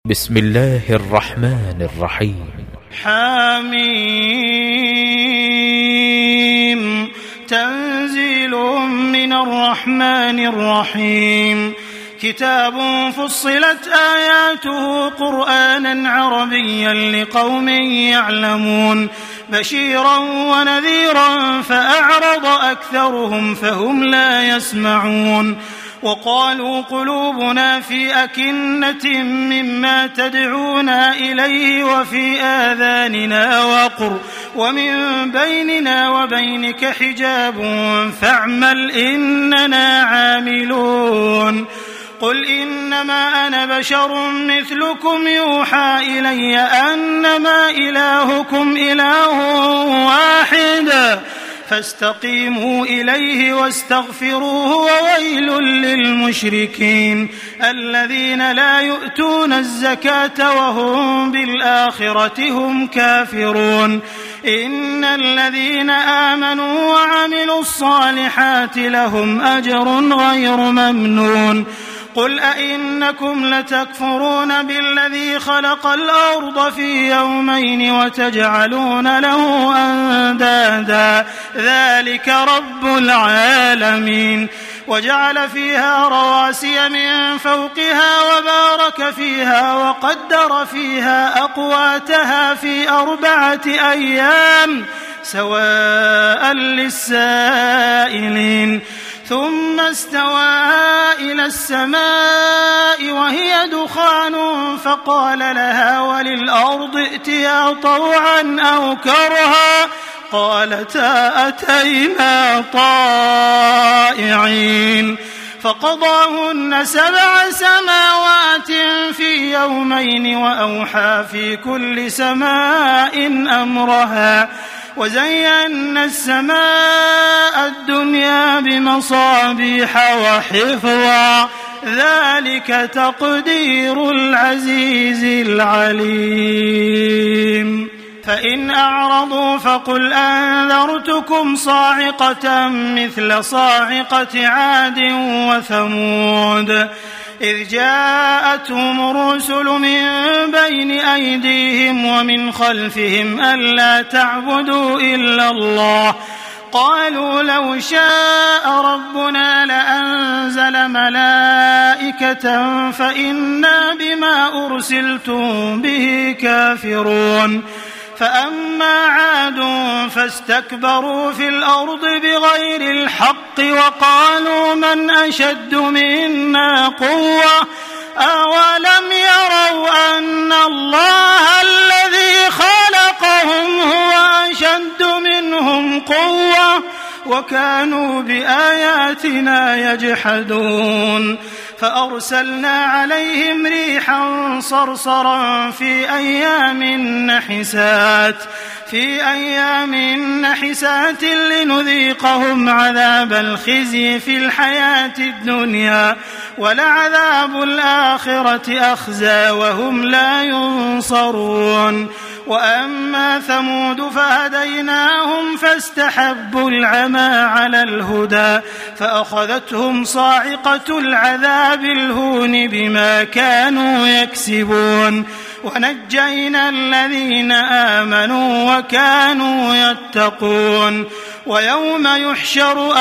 بسم الله الرحمن الرحيم. حميم. تنزيل من الرحمن الرحيم. كتاب فصلت آياته قرآنا عربيا لقوم يعلمون بشيرا ونذيرا فأعرض أكثرهم فهم لا يسمعون وقالوا قلوبنا في أكنة مما تدعونا إليه وفي آذاننا وقر ومن بيننا وبينك حجاب فاعمل إننا عاملون. قل إنما أنا بشر مثلكم يوحى إلي أنما إلهكم إله واحد فاستقيموا إليه واستغفروه وويل للمشركين الذين لا يؤتون الزكاة وهم بالآخرة هم كافرون. إن الذين آمنوا وعملوا الصالحات لهم أجر غير ممنون. قل أئنكم لتكفرون بالذي خلق الأرض في يومين وتجعلون له أندادا ذلك رب العالمين. وجعل فيها رواسي من فوقها وبارك فيها وقدر فيها أقواتها في 4 أيام سواء للسائلين. ثم استوى إلى السماء وهي دخان فقال لها وللأرض ائتيا طوعا أو كرها قالتا أتينا طائعين. فقضاهن 7 سماوات في يومين وأوحى في كل سماء أمرها وزينا السماء الدنيا بمصابيح وحفظا ذلك تقدير العزيز العليم. فإن أعرضوا فقل أنذرتكم صاعقة مثل صاعقة عاد وثمود إذ جاءتهم الرسل من بين أيديهم ومن خلفهم ألا تعبدوا إلا الله قالوا لو شاء ربنا لأنزل ملائكة فإنا بما أرسلتم به كافرون. فأما عاد فاستكبروا في الأرض بغير الحق وقالوا من أشد منا قوة أولم يروا أن الله الذي خلقهم هو أشد منهم قوة وكانوا بآياتنا يجحدون. فأرسلنا عليهم ريحا صرصرا في أيام نحسات لنذيقهم عذاب الخزي في الحياة الدنيا ولعذاب الآخرة أخزى وهم لا ينصرون. وأما ثمود فهديناهم فاستحبوا العمى على الهدى فأخذتهم صاعقة العذاب الهون بما كانوا يكسبون ونجينا الذين آمنوا وكانوا يتقون. ويوم يحشر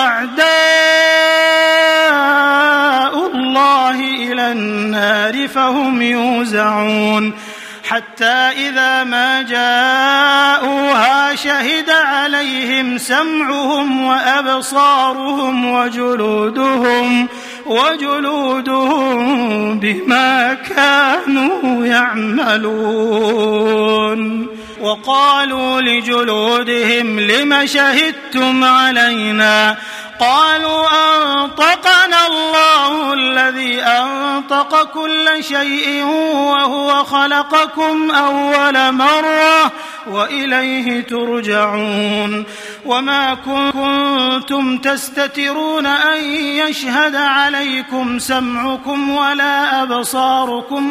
أعداء الله إلى النار فهم يوزعون حتى إذا ما جاءوها شهد عليهم سمعهم وأبصارهم وجلودهم بما كانوا يعملون. وقالوا لجلودهم لم شهدتم علينا قالوا أنطقنا الله الذي أنطق كل شيء وهو خلقكم أول مرة وإليه ترجعون. وما كنتم تستترون أن يشهد عليكم سمعكم ولا أبصاركم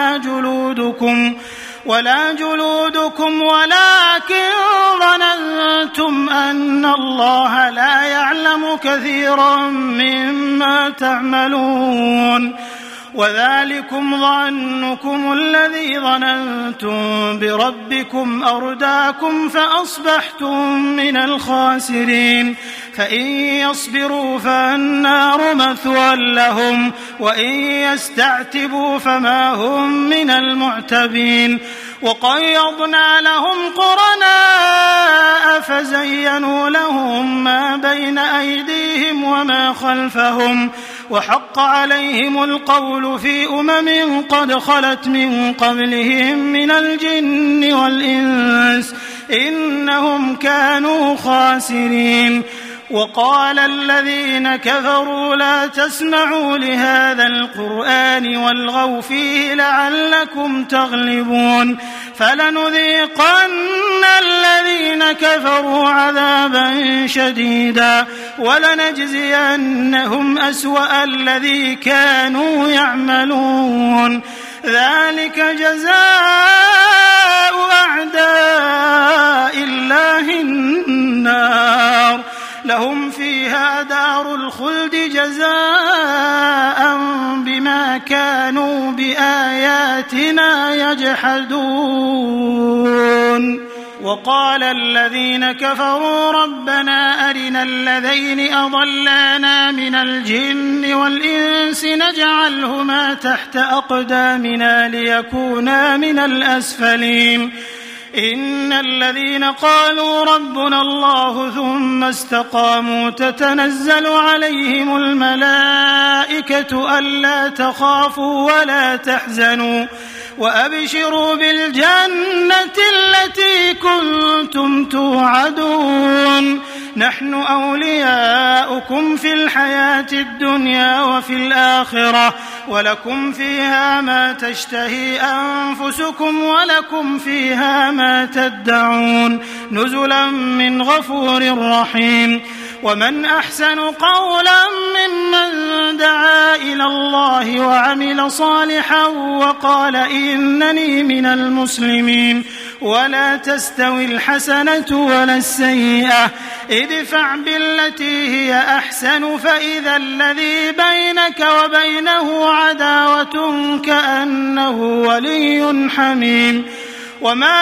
ولا جلودكم ولكن ظننتم أن الله لا يعلم كثيرا مما تعملون. وذلكم ظنكم الذي ظننتم بربكم أرداكم فأصبحتم من الخاسرين فإن يصبروا فالنار مثوى لهم وإن يستعتبوا فما هم من المعتبين وقيضنا لهم قرناء فزينوا لهم ما بين أيديهم وما خلفهم وحق عليهم القول في أمم قد خلت من قبلهم من الجن والإنس إنهم كانوا خاسرين وقال الذين كفروا لا تسمعوا لهذا القرآن والغوا فيه لعلكم تغلبون فلنذيقن الذين كفروا عذابا شديدا ولنجزينهم أسوأ الذي كانوا يعملون ذلك جزاء أعداء الله النار لهم فيها دار الخلد جزاء بما كانوا بآياتنا يجحدون وقال الذين كفروا ربنا أرنا الذين أضلانا من الجن والإنس نجعلهما تحت أقدامنا ليكونا من الأسفلين إن الذين قالوا ربنا الله ثم استقاموا تتنزل عليهم الملائكة ألا تخافوا ولا تحزنوا وأبشروا بالجنة التي كنتم توعدون نحن أولياؤكم في الحياة الدنيا وفي الآخرة ولكم فيها ما تشتهي أنفسكم ولكم فيها ما تدعون نزلا من غفور رحيم ومن أحسن قولا ممن دعا إلى الله وعمل صالحا وقال إنني من المسلمين ولا تستوي الحسنة ولا السيئة ادفع بالتي هي أحسن فإذا الذي بينك وبينه عداوة كأنه ولي حميم وما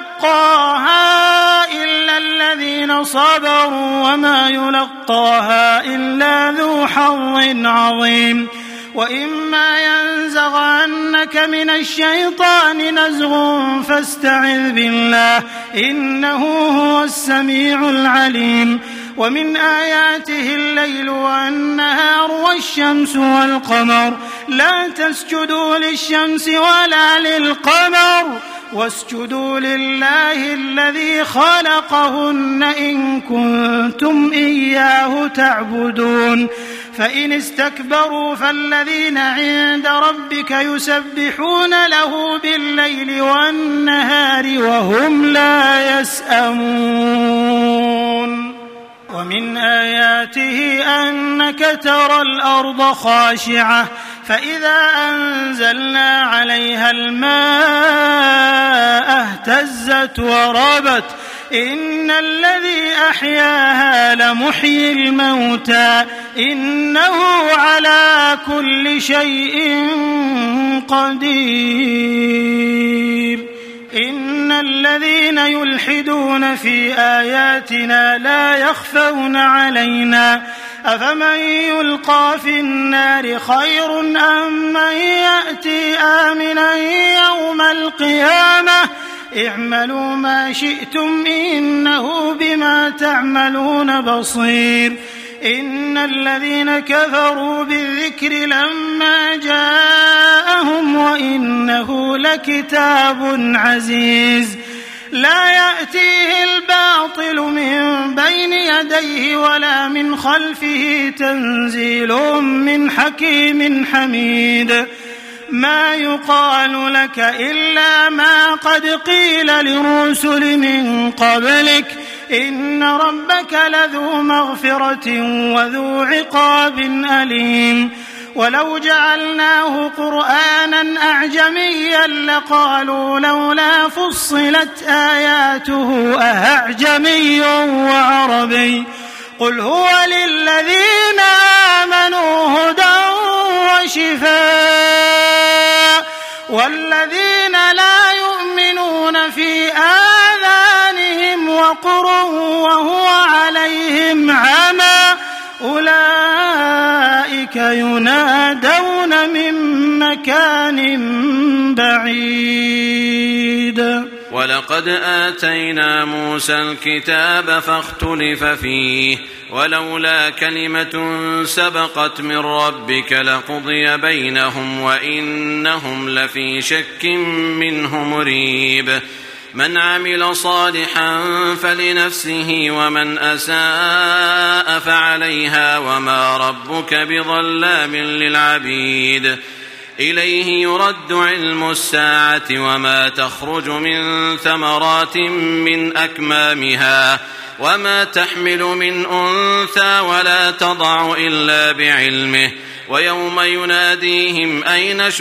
يلقاها إلا الذين صبروا وما يلقاها إلا ذو حظ عظيم وإما ينزغنك من الشيطان نزغ فاستعذ بالله إنه هو السميع العليم ومن آياته الليل والنهار والشمس والقمر لا تسجدوا للشمس ولا للقمر واسجدوا لله الذي خلقهن إن كنتم إياه تعبدون فإن استكبروا فالذين عند ربك يسبحون له بالليل والنهار وهم لا يسأمون ومن آياته أنك ترى الأرض خاشعة فإذا أنزلنا عليها الماء اهتزت وربت إن الذي أحياها لمحيي الموتى إنه على كل شيء قدير إن الذين يلحدون في آياتنا لا يخفون علينا أفمن يلقى في النار خير أم من يأتي آمنا يوم القيامة اعملوا ما شئتم إنه بما تعملون بصير إن الذين كفروا بالذكر لما جاءهم وإنه لكتاب عزيز لا يأتيه الباطل من بين يديه ولا من خلفه تنزيل من حكيم حميد ما يقال لك إلا ما قد قيل للرسل من قبلك إن ربك لذو مغفرة وذو عقاب أليم ولو جعلناه قرآنا أعجميا لقالوا لولا فصلت آياته أأعجمي وعربي قل هو للذين آمنوا هدى وشفاء والذين لا يؤمنون في آذانهم وقر وهو عليهم عمى أولئك ينادون من مكان بعيد. ولقد آتينا موسى الكتاب فاختلف فيه ولولا كلمة سبقت من ربك لقضي بينهم وإنهم لفي شك منه مريب. من عمل صالحا فلنفسه ومن أساء فعليها وما ربك بظلام للعبيد. إليه يرد علم الساعة وما تخرج من ثمرات من أكمامها وما تحمل من أنثى ولا تضع إلا بعلمه ويوم يناديهم أين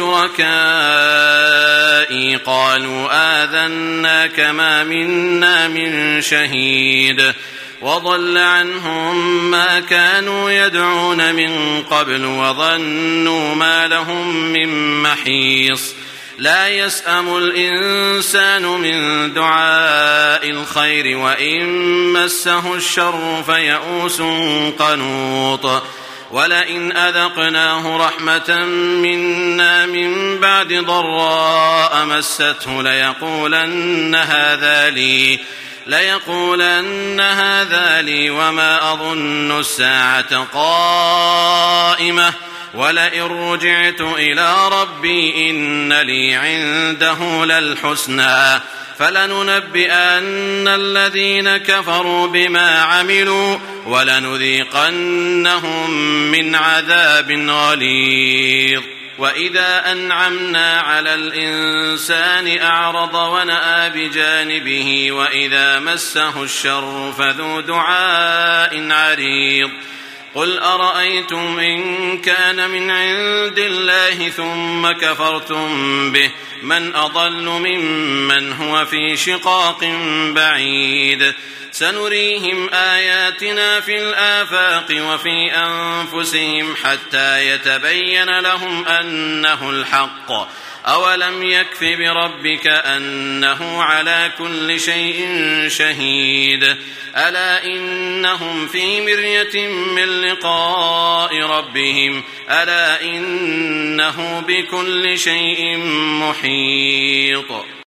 شركائي قالوا آذناك ما منا من شهيد وضل عنهم ما كانوا يدعون من قبل وظنوا ما لهم من محيص. لا يسأم الإنسان من دعاء الخير وإن مسه الشر فيئوس قنوط. ولئن أذقناه رحمة منا من بعد ضراء مسته ليقولن هذا لي وما أظن الساعة قائمة ولئن رجعت إلى ربي إن لي عنده للحسنى فلننبئن الذين كفروا بما عملوا ولنذيقنهم من عذاب غليظ. وإذا أنعمنا على الإنسان أعرض ونأى بجانبه وإذا مسه الشر فذو دعاء عريض. قل أرأيتم إن كان من عند الله ثم كفرتم به من أضل ممن هو في شقاق بعيد. سنريهم آياتنا في الآفاق وفي أنفسهم حتى يتبين لهم أنه الحق. أولم يكف بربك أنه على كل شيء شهيد. ألا إنهم في مرية من لقاء ربهم ألا إنه بكل شيء محيط.